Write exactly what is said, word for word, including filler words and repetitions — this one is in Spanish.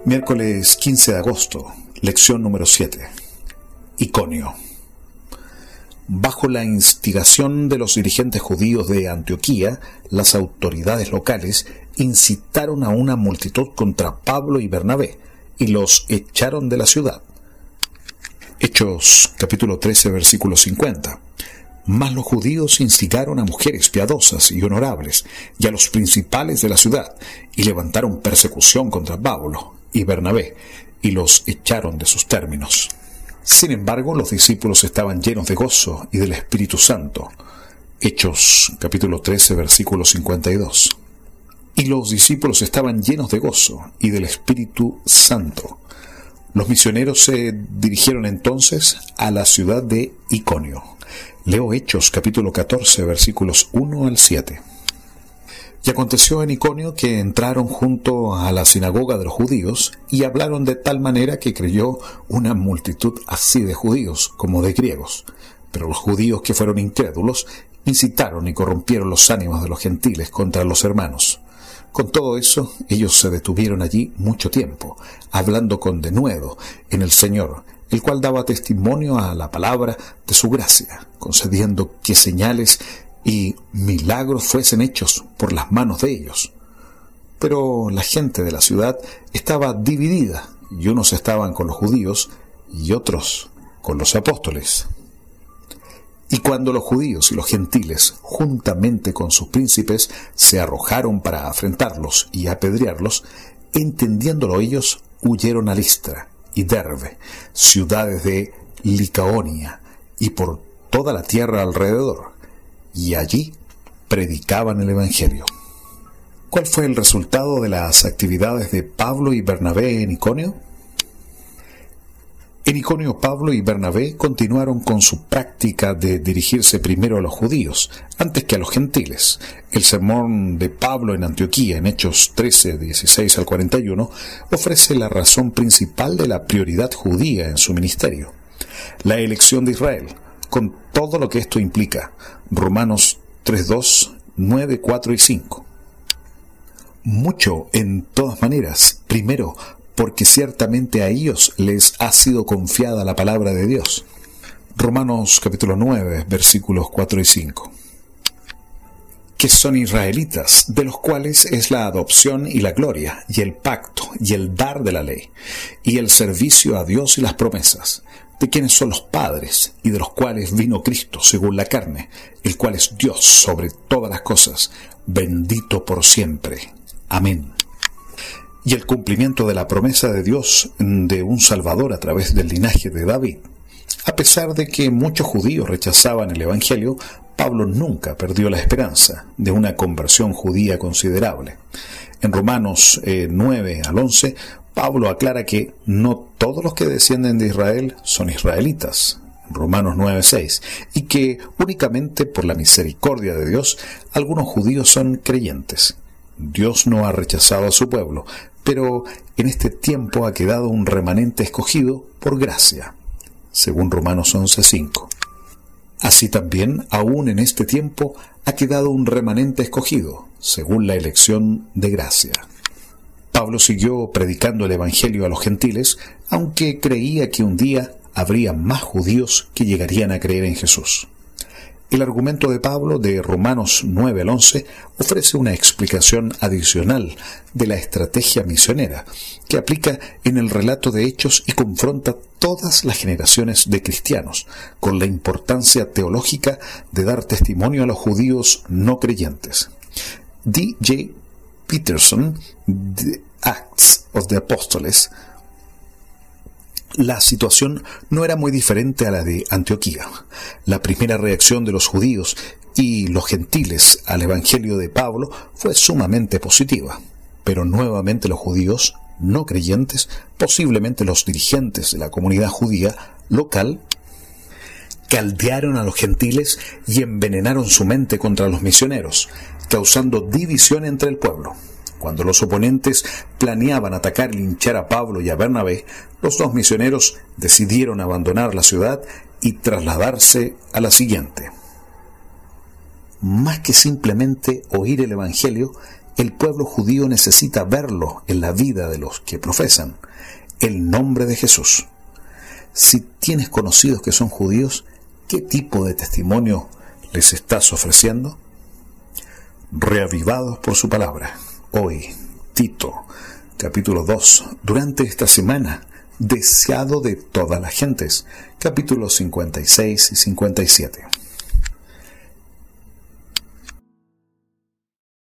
Miércoles quince de agosto, lección número siete. Iconio. Bajo la instigación de los dirigentes judíos de Antioquía, las autoridades locales incitaron a una multitud contra Pablo y Bernabé y los echaron de la ciudad. Hechos capítulo trece, versículo cincuenta. Mas los judíos instigaron a mujeres piadosas y honorables y a los principales de la ciudad y levantaron persecución contra Pablo y Bernabé y los echaron de sus términos. Sin embargo, los discípulos estaban llenos de gozo y del Espíritu Santo. Hechos capítulo trece, versículo cincuenta y dos. Y los discípulos estaban llenos de gozo y del Espíritu Santo. Los misioneros se dirigieron entonces a la ciudad de Iconio. Leo Hechos capítulo catorce, versículos uno al siete. Y aconteció en Iconio que entraron junto a la sinagoga de los judíos y hablaron de tal manera que creyó una multitud así de judíos como de griegos. Pero los judíos que fueron incrédulos incitaron y corrompieron los ánimos de los gentiles contra los hermanos. Con todo eso, ellos se detuvieron allí mucho tiempo, hablando con denuedo en el Señor, el cual daba testimonio a la palabra de su gracia, concediendo que señales y milagros fuesen hechos por las manos de ellos. Pero la gente de la ciudad estaba dividida, y unos estaban con los judíos y otros con los apóstoles. Y cuando los judíos y los gentiles, juntamente con sus príncipes, se arrojaron para afrentarlos y apedrearlos, entendiéndolo ellos, huyeron a Listra y Derbe, ciudades de Licaonia, y por toda la tierra alrededor, y allí predicaban el Evangelio. ¿Cuál fue el resultado de las actividades de Pablo y Bernabé en Iconio? En Iconio, Pablo y Bernabé continuaron con su práctica de dirigirse primero a los judíos, antes que a los gentiles. El sermón de Pablo en Antioquía, en Hechos trece, dieciséis al cuarenta y uno, ofrece la razón principal de la prioridad judía en su ministerio: la elección de Israel, con todo lo que esto implica. Romanos tres, dos, nueve, cuatro y cinco. Mucho, en todas maneras, primero, porque ciertamente a ellos les ha sido confiada la palabra de Dios. Romanos capítulo nueve, versículos cuatro y cinco. Que son israelitas, de los cuales es la adopción y la gloria, y el pacto, y el dar de la ley, y el servicio a Dios y las promesas, de quienes son los padres, y de los cuales vino Cristo según la carne, el cual es Dios sobre todas las cosas, bendito por siempre. Amén. Y el cumplimiento de la promesa de Dios de un Salvador a través del linaje de David. A pesar de que muchos judíos rechazaban el Evangelio, Pablo nunca perdió la esperanza de una conversión judía considerable. En Romanos eh, nueve al once, Pablo aclara que no todos los que descienden de Israel son israelitas, Romanos nueve seis, y que únicamente por la misericordia de Dios algunos judíos son creyentes. Dios no ha rechazado a su pueblo, pero en este tiempo ha quedado un remanente escogido por gracia, según Romanos once cinco. Así también, aún en este tiempo, ha quedado un remanente escogido, según la elección de gracia. Pablo siguió predicando el Evangelio a los gentiles, aunque creía que un día habría más judíos que llegarían a creer en Jesús. El argumento de Pablo de Romanos nueve al once ofrece una explicación adicional de la estrategia misionera que aplica en el relato de Hechos y confronta todas las generaciones de cristianos con la importancia teológica de dar testimonio a los judíos no creyentes. D J Peterson, The Acts of the Apostles. La situación no era muy diferente a la de Antioquía. La primera reacción de los judíos y los gentiles al Evangelio de Pablo fue sumamente positiva, pero nuevamente los judíos no creyentes, posiblemente los dirigentes de la comunidad judía local, caldearon a los gentiles y envenenaron su mente contra los misioneros, causando división entre el pueblo. Cuando los oponentes planeaban atacar y linchar a Pablo y a Bernabé, los dos misioneros decidieron abandonar la ciudad y trasladarse a la siguiente. Más que simplemente oír el Evangelio, El pueblo judío necesita verlo en la vida de los que profesan el nombre de Jesús. Si tienes conocidos que son judíos, ¿qué tipo de testimonio les estás ofreciendo? Reavivados por su palabra. Hoy, Tito, capítulo dos. Durante esta semana, deseado de todas las gentes. Capítulos cincuenta y seis y cincuenta y siete.